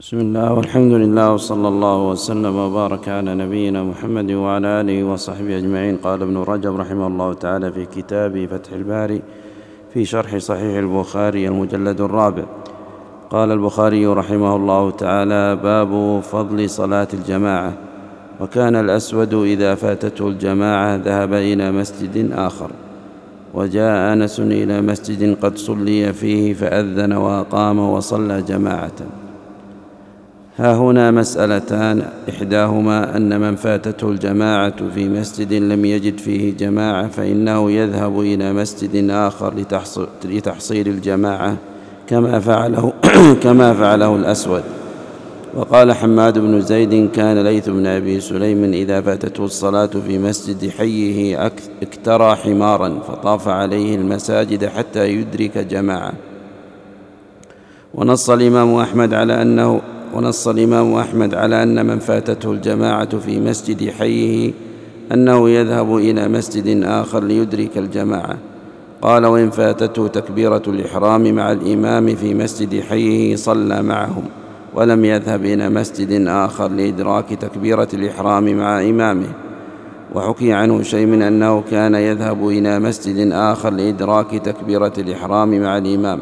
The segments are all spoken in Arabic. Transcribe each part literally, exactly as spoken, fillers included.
بسم الله والحمد لله وصلى الله وسلم وبارك على نبينا محمد وعلى آله وصحبه أجمعين. قال ابن رجب رحمه الله تعالى في كتابه فتح الباري في شرح صحيح البخاري المجلد الرابع: قال البخاري رحمه الله تعالى: باب فضل صلاة الجماعة. وكان الأسود إذا فاتته الجماعة ذهب إلى مسجد آخر، وجاء أنس إلى مسجد قد صلي فيه فأذن وأقام وصلى جماعة. ها هنا مسألتان: إحداهما أن من فاتته الجماعة في مسجد لم يجد فيه جماعة فإنه يذهب إلى مسجد آخر لتحصيل الجماعة كما فعله, كما فعله الأسود. وقال حماد بن زيد: كان ليث بن أبي سليم إذا فاتته الصلاة في مسجد حيه اكترى حمارا فطاف عليه المساجد حتى يدرك جماعة. ونص الإمام أحمد على أنه ونص الإمام أحمد على أن من فاتته الجماعة في مسجد حيه أنه يذهب إلى مسجد آخر ليدرك الجماعة. قال: وإن فاتته تكبيرة الإحرام مع الإمام في مسجد حيه صلى معهم، ولم يذهب إلى مسجد آخر لإدراك تكبيرة الإحرام مع إمامه. وحكي عنه شيء من أنه كان يذهب إلى مسجد آخر لإدراك تكبيرة الإحرام مع الإمام.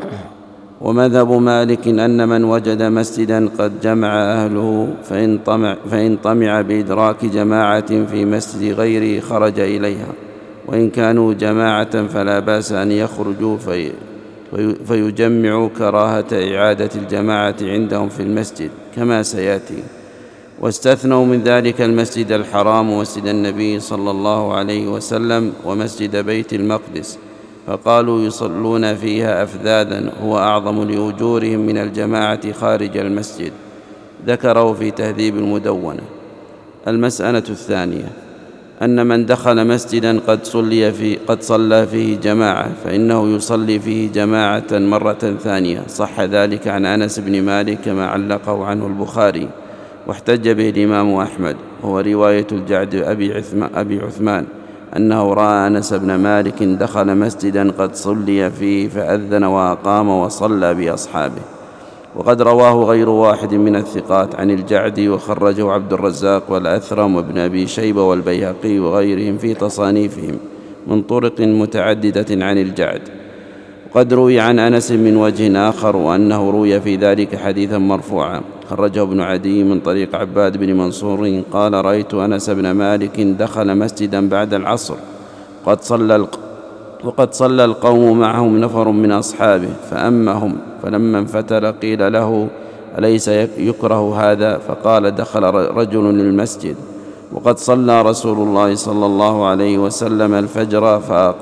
ومذهب مالك أن من وجد مسجدا قد جمع أهله فإن طمع, فإن طمع بإدراك جماعة في مسجد غيره خرج إليها، وإن كانوا جماعة فلا بأس أن يخرجوا في فيجمعوا كراهة إعادة الجماعة عندهم في المسجد كما سيأتي. واستثنوا من ذلك المسجد الحرام ومسجد النبي صلى الله عليه وسلم ومسجد بيت المقدس، فقالوا يصلون فيها أفذاذا هو أعظم لأجورهم من الجماعة خارج المسجد. ذكروا في تهذيب المدونة. المسألة الثانية أن من دخل مسجدا قد صلي فيه قد صلى فيه جماعة فإنه يصلي فيه جماعة مرة ثانية. صح ذلك عن أنس بن مالك كما علقه عنه البخاري، واحتج به الإمام أحمد، وهو رواية الجعد أبي عثمان أنه رأى أنس بن مالك دخل مسجدا قد صلي فيه فأذن وأقام وصلى بأصحابه. وقد رواه غير واحد من الثقات عن الجعد، وخرجه عبد الرزاق والأثرم وابن أبي شيبة والبيهقي وغيرهم في تصانيفهم من طرق متعددة عن الجعد. وقد روي عن أنس من وجه آخر وأنه روي في ذلك حديثا مرفوعا. خرجه ابن عدي من طريق عباد بن منصور قال: رأيت أنس بن مالك دخل مسجدا بعد العصر قد صلى وقد صلى القوم معهم نفر من أصحابه فأمهم، فلما انفتل قيل له: أليس يكره هذا؟ فقال: دخل رجل للمسجد وقد صلى رسول الله صلى الله عليه وسلم الفجر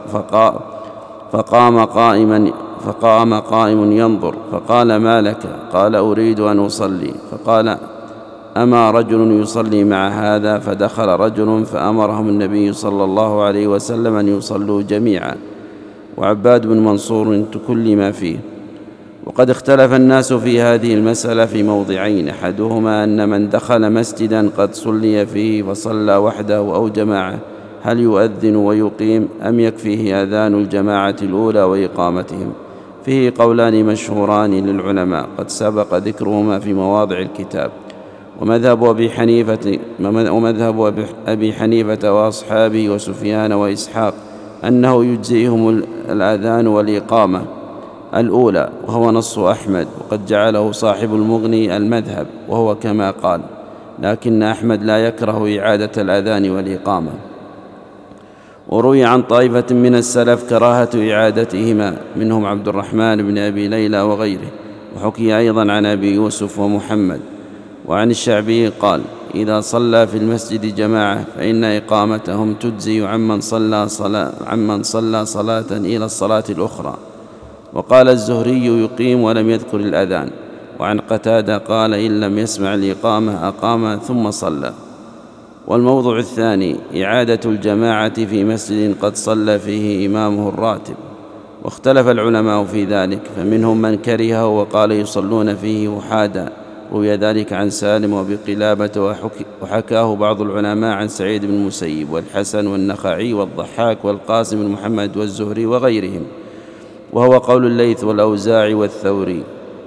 فقام قائما فقام قائم ينظر، فقال: ما لك؟ قال: أريد أن أصلي. فقال: أما رجل يصلي مع هذا؟ فدخل رجل فأمرهم النبي صلى الله عليه وسلم أن يصلوا جميعا. وعباد بن منصور تكلم فيه. وقد اختلف الناس في هذه المسألة في موضعين: أحدهما أن من دخل مسجدا قد صلي فيه فصلى وحده أو جماعة هل يؤذن ويقيم أم يكفيه أذان الجماعة الأولى وإقامتهم؟ فيه قولان مشهوران للعلماء قد سبق ذكرهما في مواضع الكتاب. ومذهب أبي حنيفة, ومذهب أبي حنيفة وأصحابه وسفيان وإسحاق أنه يجزئهم الأذان والإقامة الأولى، وهو نص أحمد، وقد جعله صاحب المغني المذهب وهو كما قال، لكن أحمد لا يكره إعادة الأذان والإقامة. وروي عن طائفة من السلف كراهة إعادتهما، منهم عبد الرحمن بن أبي ليلى وغيره. وحكي أيضا عن أبي يوسف ومحمد. وعن الشعبي قال: إذا صلى في المسجد جماعة فإن إقامتهم تجزي عمن صلى صلاة, عمن صلى صلاة إلى الصلاة الأخرى. وقال الزهري: يقيم ولم يذكر الأذان. وعن قتادة قال: إن لم يسمع الإقامة أقام ثم صلى. والموضوع الثاني إعادة الجماعة في مسجد قد صلى فيه إمامه الراتب. واختلف العلماء في ذلك، فمنهم من كرهه وقال يصلون فيه وحادا. روي ذلك عن سالم وبقلابة، وحكاه بعض العلماء عن سعيد بن المسيب والحسن والنخعي والضحاك والقاسم بن محمد والزهري وغيرهم، وهو قول الليث والأوزاعي والثوري.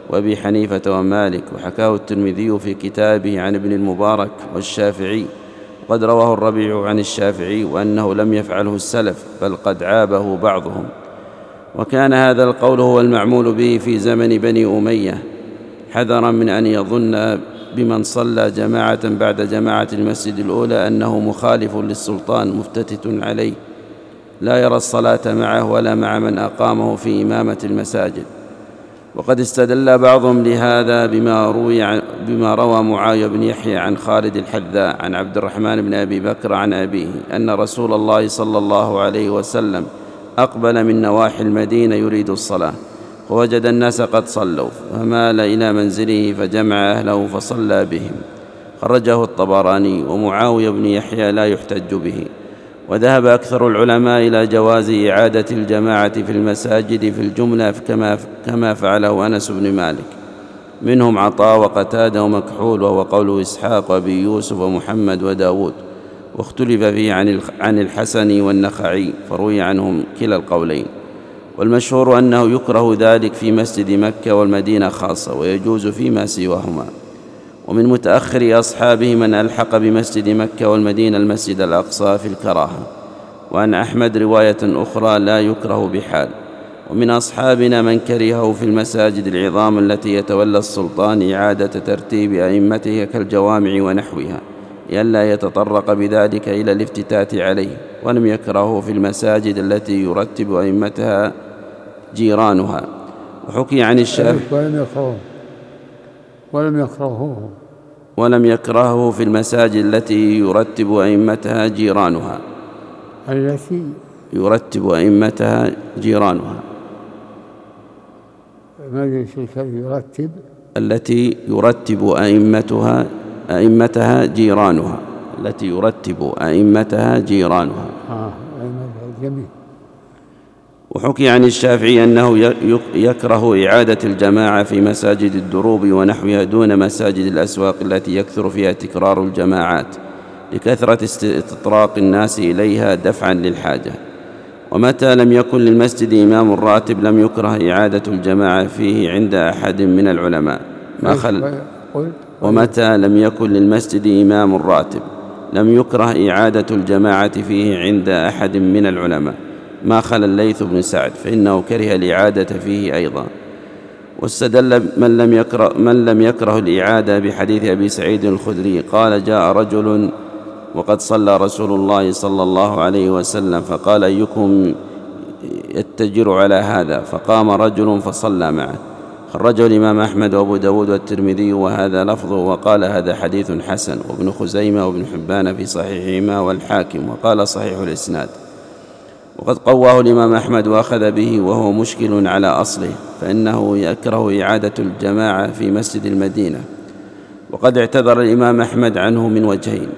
وأبي حنيفة ومالك، وحكاه الترمذي في كتابه عن ابن المبارك والشافعي. وقد رواه الربيع عن الشافعي وأنه لم يفعله السلف بل قد عابه بعضهم. وكان هذا القول هو المعمول به في زمن بني أمية، حذرا من أن يظن بمن صلى جماعة بعد جماعة المسجد الأولى أنه مخالف للسلطان مفتتت عليه، لا يرى الصلاة معه ولا مع من أقامه في إمامة المساجد. وقد استدل بعضهم لهذا بما, روي بما روى معاوية بن يحيى عن خالد الحذاء عن عبد الرحمن بن أبي بكر عن أبيه أن رسول الله صلى الله عليه وسلم أقبل من نواحي المدينة يريد الصلاة، ووجد الناس قد صلوا فمال إلى منزله فجمع أهله فصلى بهم. خرجه الطبراني. ومعاوية بن يحيى لا يحتج به. وذهب أكثر العلماء إلى جواز إعادة الجماعة في المساجد في الجملة كما, كما فعله أنس بن مالك، منهم عطاء وقتادة ومكحول، وهو قول إسحاق وأبي يوسف ومحمد وداود. واختلف فيه عن الحسن والنخعي، فروي عنهم كلا القولين. والمشهور أنه يكره ذلك في مسجد مكة والمدينة خاصة، ويجوز فيما سواهما. ومن متأخر أصحابه من ألحق بمسجد مكة والمدينة المسجد الأقصى في الكراهة. وعن أحمد رواية أخرى لا يكره بحال. ومن أصحابنا من كرهه في المساجد العظام التي يتولى السلطان إعادة ترتيب أئمتها كالجوامع ونحوها، لئلا يتطرق بذلك إلى الافتتات عليه. ولم يكرهه في المساجد التي يرتب أئمتها جيرانها. وحكي عن الشافعي ولم يكرهوه ولم يكرهه في المساجد التي يرتب أئمتها جيرانها التي يرتب أئمتها جيرانها مجلس يرتب التي يرتب أئمتها أئمتها جيرانها التي يرتب أئمتها جيرانها آه جميل. وحكي عن الشافعي أنه يكره إعادة الجماعة في مساجد الدروب ونحوها دون مساجد الأسواق التي يكثر فيها تكرار الجماعات لكثرة استطراق الناس إليها دفعا للحاجة. ومتى لم يكن للمسجد إمام راتب لم يكره إعادة الجماعة فيه عند أحد من العلماء ما خل ومتى لم يكن للمسجد إمام راتب لم يكره إعادة الجماعة فيه عند أحد من العلماء ما خلا الليث بن سعد، فإنه كره الإعادة فيه أيضا. واستدل من لم يكره, من لم يكره الإعادة بحديث أبي سعيد الخدري قال: جاء رجل وقد صلى رسول الله صلى الله عليه وسلم فقال: أيكم يتجر على هذا؟ فقام رجل فصلى معه. خرجه الإمام أحمد وأبو داود والترمذي وهذا لفظه، وقال: هذا حديث حسن. وابن خزيمة وابن حبان في صحيحهما والحاكم وقال: صحيح الإسناد. وقد قواه الإمام أحمد وأخذ به وهو مشكل على أصله، فإنه يكره إعادة الجماعة في مسجد المدينة. وقد اعتذر الإمام أحمد عنه من وجهين: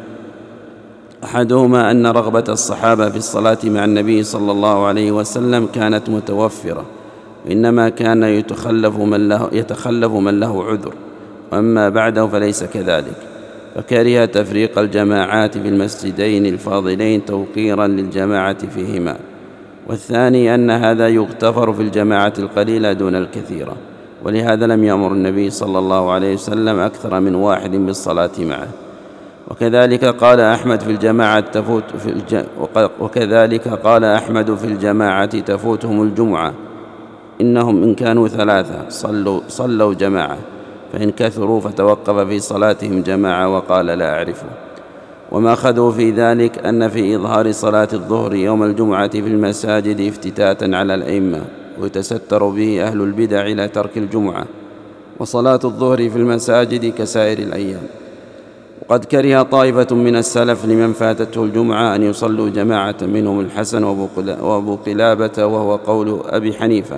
أحدهما أن رغبة الصحابة في الصلاة مع النبي صلى الله عليه وسلم كانت متوفرة، وإنما كان يتخلف من له, يتخلف من له عذر، وأما بعده فليس كذلك، فكره تفريق الجماعات في المسجدين الفاضلين توقيرا للجماعة فيهما. والثاني أن هذا يغتفر في الجماعة القليلة دون الكثيرة، ولهذا لم يأمر النبي صلى الله عليه وسلم أكثر من واحد بالصلاة معه. وكذلك قال أحمد في الجماعة تفوت في الج... وكذلك قال أحمد في الجماعة تفوتهم الجمعة، إنهم إن كانوا ثلاثة صلوا, صلوا جماعة، فإن كثروا فتوقف في صلاتهم جماعة، وقال: لا أعرفه. وما أخذوا في ذلك أن في إظهار صلاة الظهر يوم الجمعة في المساجد افتتاتا على الأئمة، ويتستر به أهل البدع إلى ترك الجمعة، وصلاة الظهر في المساجد كسائر الأيام. وقد كره طائفة من السلف لمن فاتته الجمعة أن يصلوا جماعة، منهم الحسن وأبو قلابة وهو قول أبي حنيفة،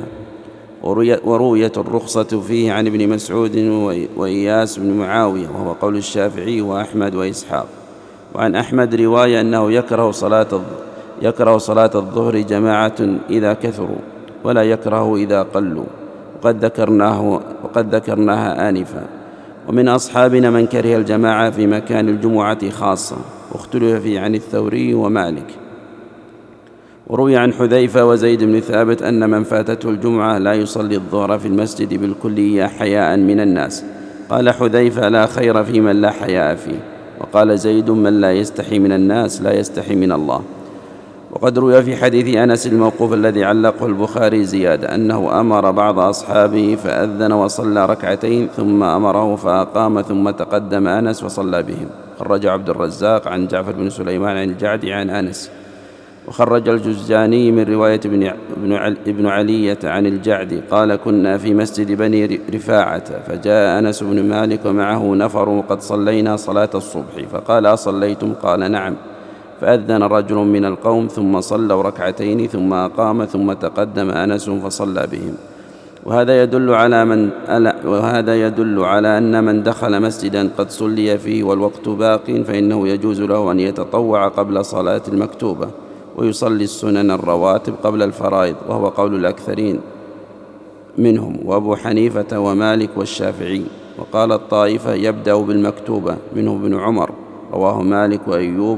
ورؤية الرخصة فيه عن ابن مسعود وإياس بن معاوية وهو قول الشافعي وأحمد وإسحاق. وعن أحمد رواية أنه يكره صلاة يكره صلاة الظهر جماعة إذا كثروا، ولا يكره إذا قلوا، وقد ذكرناه وقد ذكرناها آنفا. ومن أصحابنا من كره الجماعة في مكان الجمعة خاصة، واختلف فيه عن الثوري ومالك. وروي عن حذيفة وزيد بن ثابت أن من فاتته الجمعة لا يصلي الظهر في المسجد بالكلية حياء من الناس. قال حذيفة: لا خير في من لا حياء فيه. وقال زيد: من لا يستحي من الناس لا يستحي من الله. وقد روي في حديث أنس الموقوف الذي علقه البخاري زيادة أنه أمر بعض أصحابه فأذن وصلى ركعتين ثم أمره فأقام ثم تقدم أنس وصلى بهم. خرج عبد الرزاق عن جعفر بن سليمان عن الجعدي عن أنس. وخرج الجزجاني من رواية ابن علية عن الجعدي قال: كنا في مسجد بني رفاعة فجاء أنس بن مالك ومعه نفر وقد صلينا صلاة الصبح فقال: أصليتم؟ قال: نعم. فأذن رجل من القوم ثم صلوا ركعتين ثم أقام ثم تقدم أنس فصلى بهم. وهذا يدل على من وهذا يدل على أن من دخل مسجدا قد صلي فيه والوقت باق فإنه يجوز له أن يتطوع قبل صلاة المكتوبة ويصلي السنن الرواتب قبل الفرائض، وهو قول الأكثرين منهم وأبو حنيفة ومالك والشافعي. وقال الطائفة: يبدأ بالمكتوبة، منه ابن عمر رواه مالك وأيوب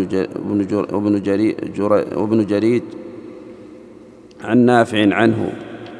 وابن جريج, وابن جريج عن نافع عنه.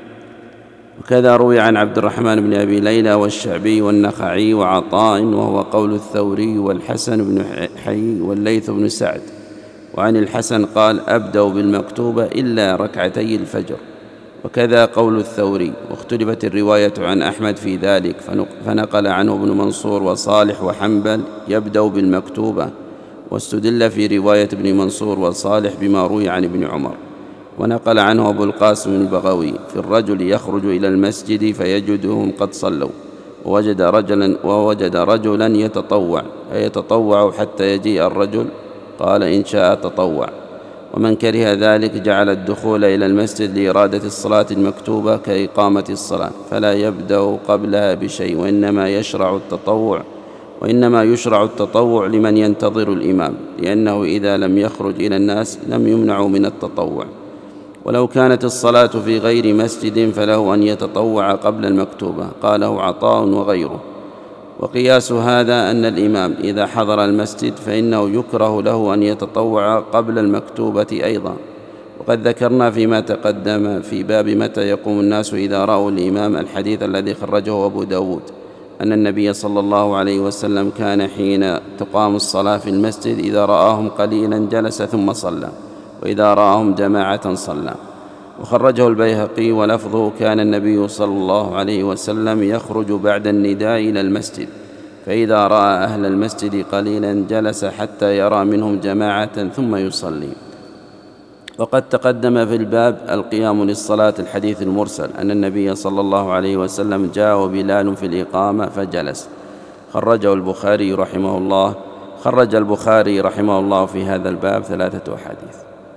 وكذا روي عن عبد الرحمن بن أبي ليلى والشعبي والنخعي وعطاء، وهو قول الثوري والحسن بن حي والليث بن سعد. وعن الحسن قال: أبدأ بالمكتوبة إلا ركعتي الفجر. وكذا قول الثوري. واختلفت الرواية عن أحمد في ذلك فنقل عنه ابن منصور وصالح وحنبل يبدأ بالمكتوبة، واستدل في رواية ابن منصور وصالح بما روي عن ابن عمر. ونقل عنه أبو القاسم البغوي في الرجل يخرج إلى المسجد فيجدهم قد صلوا ووجد رجلا, ووجد رجلا يتطوع فيتطوع حتى يجيء الرجل، قال: إن شاء تطوع. ومن كره ذلك جعل الدخول إلى المسجد لإرادة الصلاة المكتوبة كإقامة الصلاة، فلا يبدأ قبلها بشيء، وإنما يشرع التطوع وإنما يشرع التطوع لمن ينتظر الإمام، لأنه إذا لم يخرج إلى الناس لم يمنعوا من التطوع. ولو كانت الصلاة في غير مسجد فله أن يتطوع قبل المكتوبة، قاله عطاء وغيره. وقياس هذا أن الإمام إذا حضر المسجد فإنه يكره له أن يتطوع قبل المكتوبة أيضا. وقد ذكرنا فيما تقدم في باب متى يقوم الناس إذا رأوا الإمام الحديث الذي خرجه أبو داود أن النبي صلى الله عليه وسلم كان حين تقام الصلاة في المسجد إذا رآهم قليلا جلس ثم صلى، وإذا رآهم جماعة صلى. وخرجه البيهقي ولفظه: كان النبي صلى الله عليه وسلم يخرج بعد النداء إلى المسجد فإذا رأى أهل المسجد قليلا جلس حتى يرى منهم جماعة ثم يصلي. وقد تقدم في الباب القيام للصلاة الحديث المرسل أن النبي صلى الله عليه وسلم جاء بلال في الإقامة فجلس. خرجه البخاري رحمه الله خرج البخاري رحمه الله في هذا الباب ثلاثة أحاديث.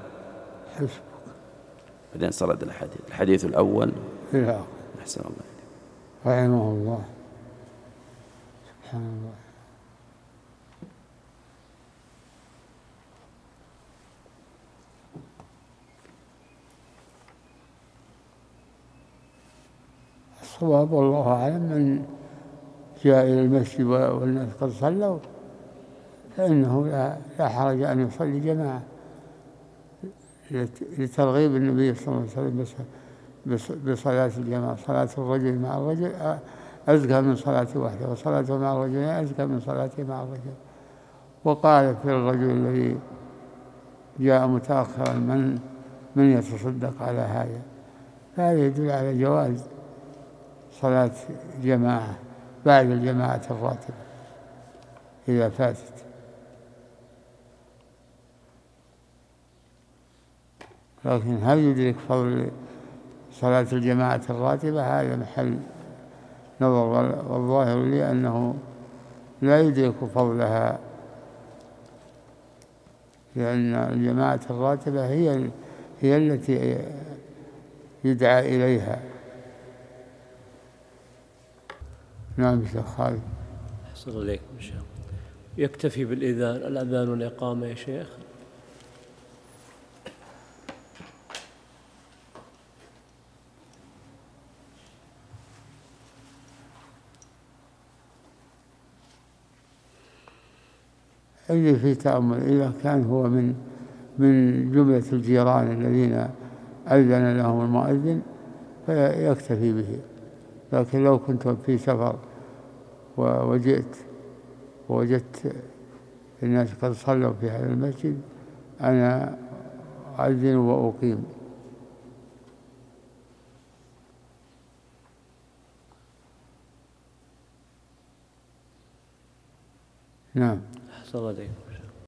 بعدين سرد الحديث. الحديث الأول إلى أحسن الله رحمه الله. سبحان الله. الصواب والله أعلم من جاء إلى المسجد والناس قد صلوا فإنه لا حرج أن يصلي جماعة لترغيب النبي صلى الله عليه وسلم بصلاة الجماعة. صلاة الرجل مع الرجل أزكى من صلاة وحده، وصلاته مع الرجل أزكى من صلاته مع الرجل. وقال في الرجل الذي جاء متأخرا: من من يتصدق على هذا؟ هذا يدل على جواز صلاة جماعة بعد الجماعة الراتبة إذا فاتت. لكن هل يدرك فضل صلاة الجماعة الراتبة؟ هذا محل نظر، والظاهر لي أنه لا يدرك فضلها، لأن الجماعة الراتبة هي هي التي يدعى إليها. نعم شيخ خالد. أحسن إليكم إن شاء الله. يكتفي بالإذان الأذان والإقامة يا شيخ؟ اللي في تأمل إذا كان هو من من جملة الجيران الذين أذن لهم المؤذن فيكتفي به. لكن لو كنت في سفر وجئت ووجدت الناس قد صلوا في هذا المسجد أنا أذن وأقيم. نعم. أحسن الله عليك.